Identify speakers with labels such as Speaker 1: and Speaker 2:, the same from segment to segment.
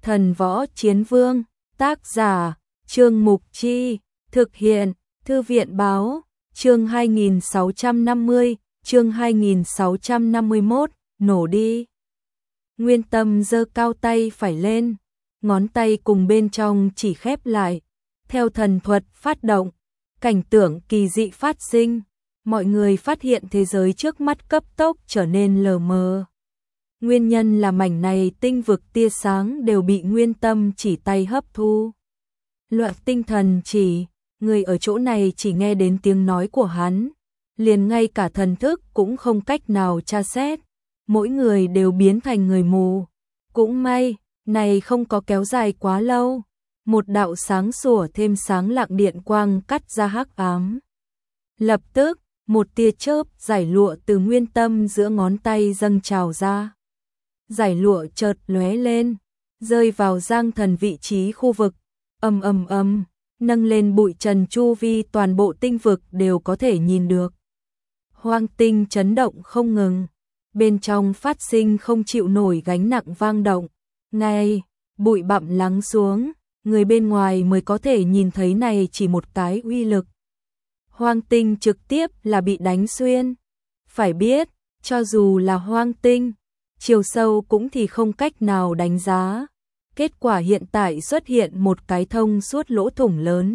Speaker 1: Thần Võ Chiến Vương, tác giả, Trương Mục Chi, thực hiện, Thư viện Báo, chương 2650, chương 2651, nổ đi. Nguyên Tâm giơ cao tay phải lên, ngón tay cùng bên trong chỉ khép lại, theo thần thuật phát động, cảnh tượng kỳ dị phát sinh, mọi người phát hiện thế giới trước mắt cấp tốc trở nên lờ mờ. Nguyên nhân là mảnh này tinh vực tia sáng đều bị Nguyên Tâm chỉ tay hấp thu. Loại tinh thần chỉ, người ở chỗ này chỉ nghe đến tiếng nói của hắn, liền ngay cả thần thức cũng không cách nào tra xét, mỗi người đều biến thành người mù. Cũng may, này không có kéo dài quá lâu, một đạo sáng sủa thêm sáng lặng điện quang cắt ra hắc ám. Lập tức, một tia chớp giải lụa từ Nguyên Tâm giữa ngón tay dâng trào ra. Giải lụa chợt lóe lên, rơi vào Giang Thần vị trí khu vực, ầm ầm ầm, nâng lên bụi trần chu vi toàn bộ tinh vực đều có thể nhìn được. Hoang tinh chấn động không ngừng, bên trong phát sinh không chịu nổi gánh nặng vang động. Ngay, bụi bặm lắng xuống, người bên ngoài mới có thể nhìn thấy này chỉ một cái uy lực. Hoang tinh trực tiếp là bị đánh xuyên. Phải biết, cho dù là hoang tinh, chiều sâu cũng thì không cách nào đánh giá. Kết quả hiện tại xuất hiện một cái thông suốt lỗ thủng lớn.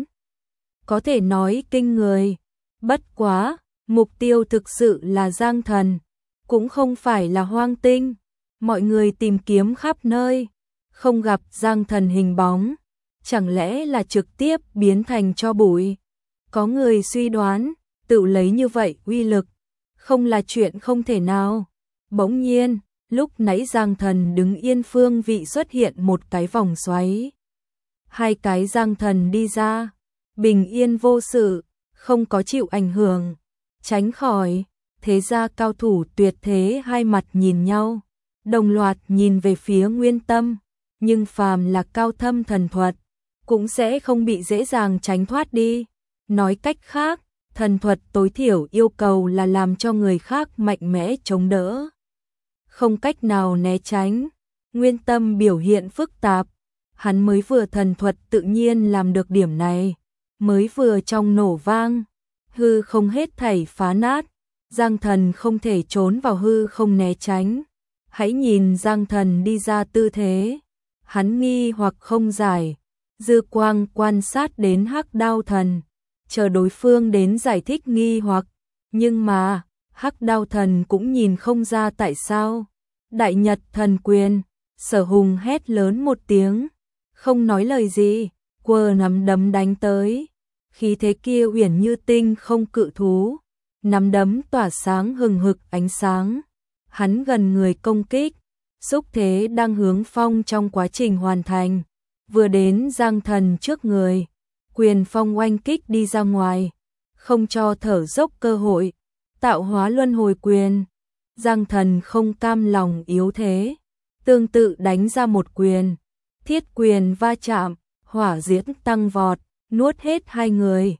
Speaker 1: Có thể nói kinh người. Bất quá, mục tiêu thực sự là Giang Thần, cũng không phải là hoang tinh. Mọi người tìm kiếm khắp nơi, không gặp Giang Thần hình bóng. Chẳng lẽ là trực tiếp biến thành tro bụi? Có người suy đoán, tự lấy như vậy uy lực, không là chuyện không thể nào. Bỗng nhiên, lúc nãy Giang Thần đứng yên phương vị xuất hiện một cái vòng xoáy. Hai cái Giang Thần đi ra, bình yên vô sự, không có chịu ảnh hưởng, tránh khỏi. Thế ra cao thủ tuyệt thế hai mặt nhìn nhau, đồng loạt nhìn về phía Nguyên Tâm, nhưng phàm là cao thâm thần thuật, cũng sẽ không bị dễ dàng tránh thoát đi. Nói cách khác, thần thuật tối thiểu yêu cầu là làm cho người khác mạnh mẽ chống đỡ, không cách nào né tránh. Nguyên Tâm biểu hiện phức tạp, hắn mới vừa thần thuật tự nhiên làm được điểm này, mới vừa trong nổ vang, hư không hết thảy phá nát, Giang Thần không thể trốn vào hư không né tránh. Hãy nhìn Giang Thần đi ra tư thế, hắn nghi hoặc không giải, dư quang quan sát đến Hắc Đao Thần, chờ đối phương đến giải thích nghi hoặc, nhưng mà Hắc Đao Thần cũng nhìn không ra tại sao. Đại Nhật Thần Quyền, Sở Hùng hét lớn một tiếng, không nói lời gì, quơ nắm đấm đánh tới. Khí thế kia uyển như tinh không cự thú, nắm đấm tỏa sáng hừng hực ánh sáng. Hắn gần người công kích, xúc thế đang hướng phong trong quá trình hoàn thành, vừa đến Giang Thần trước người, quyền phong oanh kích đi ra ngoài, không cho thở dốc cơ hội. Tạo hóa luân hồi quyền, Giang Thần không cam lòng yếu thế, tương tự đánh ra một quyền, thiết quyền va chạm, hỏa diễm tăng vọt, nuốt hết hai người.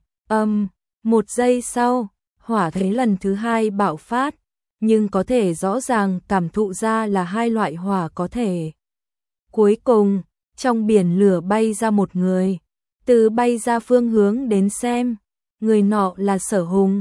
Speaker 1: Một giây sau, hỏa thế lần thứ hai bạo phát, nhưng có thể rõ ràng cảm thụ ra là hai loại hỏa có thể. Cuối cùng, trong biển lửa bay ra một người, từ bay ra phương hướng đến xem, người nọ là Sở Hùng.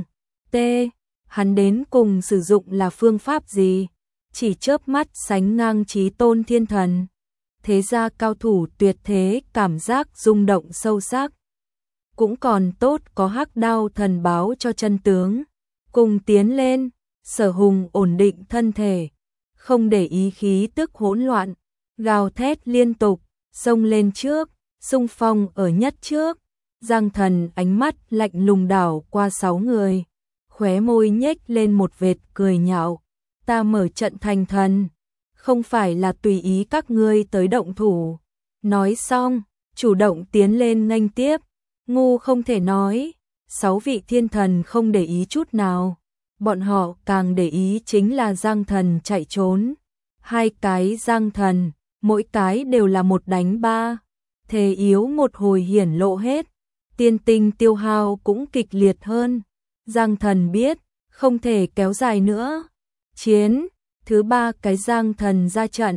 Speaker 1: Hắn đến cùng sử dụng là phương pháp gì? Chỉ chớp mắt sánh ngang chí tôn thiên thần. Thế ra cao thủ tuyệt thế cảm giác rung động sâu sắc. Cũng còn tốt có Hắc Đao Thần báo cho chân tướng. Cùng tiến lên, Sở Hùng ổn định thân thể, không để ý khí tức hỗn loạn, gào thét liên tục, xông lên trước, xung phong ở nhất trước. Giang Thần ánh mắt lạnh lùng đảo qua 6 người, khóe môi nhếch lên một vệt cười nhạo. Ta mở trận thành thần, không phải là tùy ý các ngươi tới động thủ. Nói xong, chủ động tiến lên nghênh tiếp. Ngu không thể nói, 6 vị thiên thần không để ý chút nào. Bọn họ càng để ý chính là Giang Thần chạy trốn. Hai cái Giang Thần, mỗi cái đều là một đánh ba. Thế yếu một hồi hiển lộ hết. Tiên tinh tiêu hao cũng kịch liệt hơn. Giang Thần biết, không thể kéo dài nữa. Chiến, thứ ba cái Giang Thần ra trận,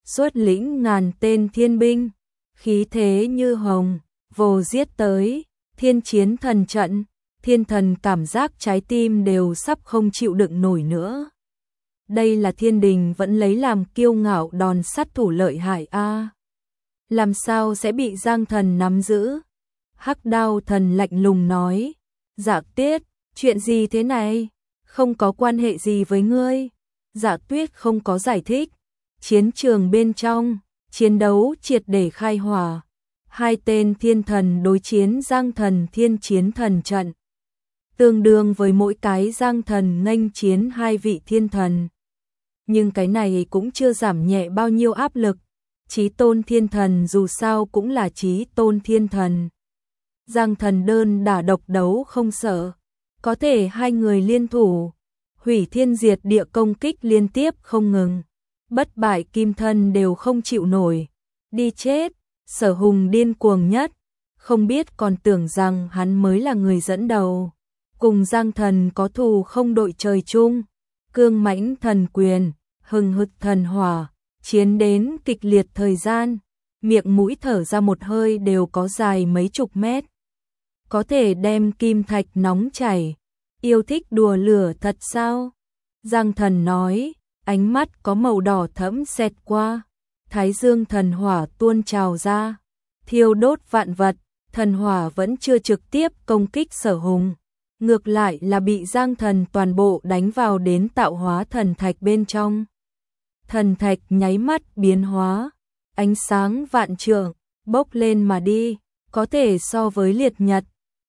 Speaker 1: xuất lĩnh ngàn tên thiên binh, khí thế như hồng, vồ giết tới, thiên chiến thần trận, thiên thần cảm giác trái tim đều sắp không chịu đựng nổi nữa. Đây là thiên đình vẫn lấy làm kiêu ngạo đòn sát thủ lợi hại a. Làm sao sẽ bị Giang Thần nắm giữ? Hắc Đao Thần lạnh lùng nói, Dạ Tuyết, chuyện gì thế này? Không có quan hệ gì với ngươi. Dạ Tuyết không có giải thích. Chiến trường bên trong, chiến đấu triệt để khai hỏa. Hai tên thiên thần đối chiến Giang Thần thiên chiến thần trận. Tương đương với mỗi cái Giang Thần nghênh chiến hai vị thiên thần. Nhưng cái này cũng chưa giảm nhẹ bao nhiêu áp lực. Chí tôn thiên thần dù sao cũng là chí tôn thiên thần. Giang Thần đơn đả độc đấu không sợ. Có thể hai người liên thủ, hủy thiên diệt địa công kích liên tiếp không ngừng. Bất bại kim thân đều không chịu nổi. Đi chết, Sở Hùng điên cuồng nhất. Không biết còn tưởng rằng hắn mới là người dẫn đầu. Cùng Giang Thần có thù không đội trời chung. Cương mãnh thần quyền, hừng hực thần hỏa, chiến đến kịch liệt thời gian, miệng mũi thở ra một hơi đều có dài mấy chục mét. Có thể đem kim thạch nóng chảy, yêu thích đùa lửa thật sao? Giang Thần nói, ánh mắt có màu đỏ thẫm xẹt qua, thái dương thần hỏa tuôn trào ra, thiêu đốt vạn vật, thần hỏa vẫn chưa trực tiếp công kích Sở Hùng. Ngược lại là bị Giang Thần toàn bộ đánh vào đến tạo hóa thần thạch bên trong. Thần thạch nháy mắt biến hóa, ánh sáng vạn trượng, bốc lên mà đi, có thể so với liệt nhật.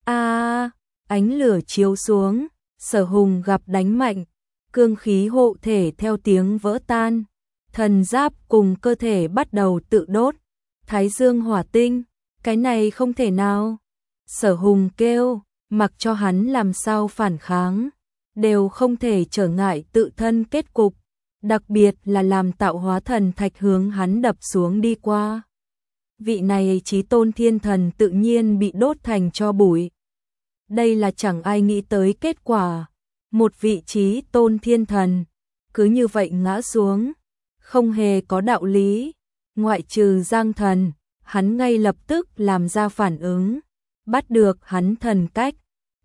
Speaker 1: Ánh lửa chiếu xuống, Sở Hùng gặp đánh mạnh, cương khí hộ thể theo tiếng vỡ tan, thần giáp cùng cơ thể bắt đầu tự đốt, thái dương hỏa tinh, cái này không thể nào. Sở Hùng kêu, mặc cho hắn làm sao phản kháng, đều không thể trở ngại tự thân kết cục, đặc biệt là làm tạo hóa thần thạch hướng hắn đập xuống đi qua. Vị này chí tôn thiên thần tự nhiên bị đốt thành tro bụi. Đây là chẳng ai nghĩ tới kết quả, một vị chí tôn thiên thần, cứ như vậy ngã xuống, không hề có đạo lý, ngoại trừ Giang Thần, hắn ngay lập tức làm ra phản ứng, bắt được hắn thần cách.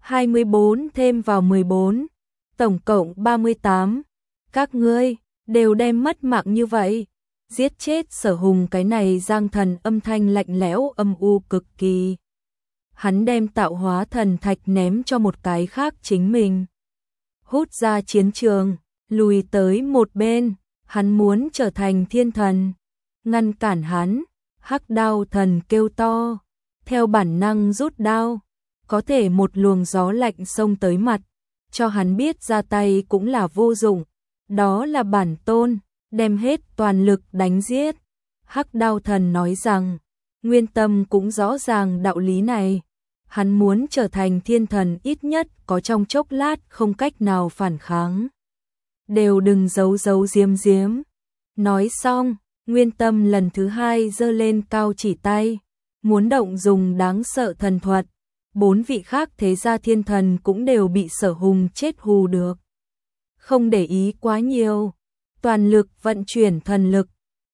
Speaker 1: 24 thêm vào 14, tổng cộng 38. Các ngươi đều đem mất mạng như vậy, giết chết Sở Hùng. Cái này Giang Thần âm thanh lạnh lẽo âm u cực kỳ. Hắn đem tạo hóa thần thạch ném cho một cái khác chính mình, hút ra chiến trường, lùi tới một bên, hắn muốn trở thành thiên thần. Ngăn cản hắn, Hắc Đao Thần kêu to, theo bản năng rút đao. Có thể một luồng gió lạnh xông tới mặt, cho hắn biết ra tay cũng là vô dụng, đó là bản tôn, đem hết toàn lực đánh giết. Hắc Đao Thần nói rằng, Nguyên Tâm cũng rõ ràng đạo lý này, hắn muốn trở thành thiên thần ít nhất có trong chốc lát không cách nào phản kháng. Đều đừng giấu giấu giếm giếm. Nói xong, Nguyên Tâm lần thứ hai giơ lên cao chỉ tay, muốn động dùng đáng sợ thần thuật. 4 vị khác thế gia thiên thần cũng đều bị Sở Hùng chết hù được. Không để ý quá nhiều, toàn lực vận chuyển thần lực.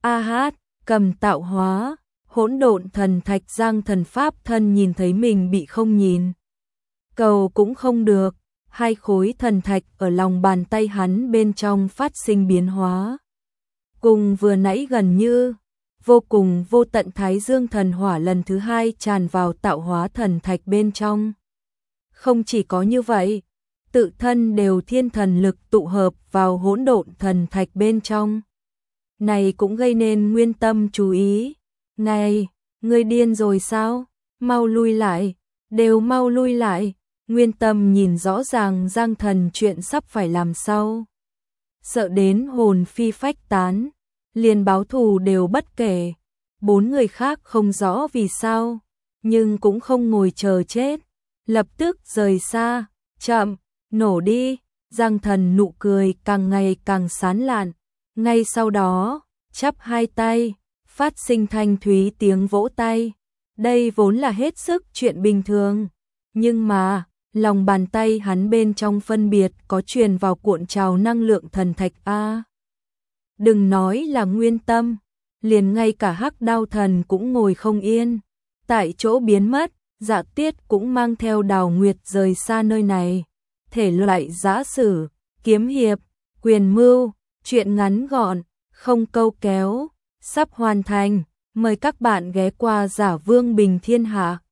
Speaker 1: Cầm tạo hóa, hỗn độn thần thạch. Giang Thần pháp thân nhìn thấy mình bị không nhìn cầu cũng không được, hai khối thần thạch ở lòng bàn tay hắn bên trong phát sinh biến hóa. Cùng vừa nãy gần như vô cùng vô tận thái dương thần hỏa lần thứ hai tràn vào tạo hóa thần thạch bên trong. Không chỉ có như vậy, tự thân đều thiên thần lực tụ hợp vào hỗn độn thần thạch bên trong. Này cũng gây nên Nguyên Tâm chú ý. Này, ngươi điên rồi sao? Mau lui lại, đều mau lui lại. Nguyên Tâm nhìn rõ ràng Giang Thần chuyện sắp phải làm sau. Sợ đến hồn phi phách tán, liền báo thù đều bất kể. 4 người khác không rõ vì sao, nhưng cũng không ngồi chờ chết, lập tức rời xa. Chậm, nổ đi. Giang Thần nụ cười càng ngày càng sán lạn, ngay sau đó chắp hai tay, phát sinh thanh thúy tiếng vỗ tay. Đây vốn là hết sức chuyện bình thường, nhưng mà lòng bàn tay hắn bên trong phân biệt có truyền vào cuộn trào năng lượng thần thạch a. Đừng nói là Nguyên Tâm, liền ngay cả Hắc Đao Thần cũng ngồi không yên, tại chỗ biến mất. Dạ Tiết cũng mang theo Đào Nguyệt rời xa nơi này. Thể loại giã sử, kiếm hiệp, quyền mưu, truyện ngắn gọn, không câu kéo, sắp hoàn thành. Mời các bạn ghé qua Giả Vương Bình Thiên Hạ.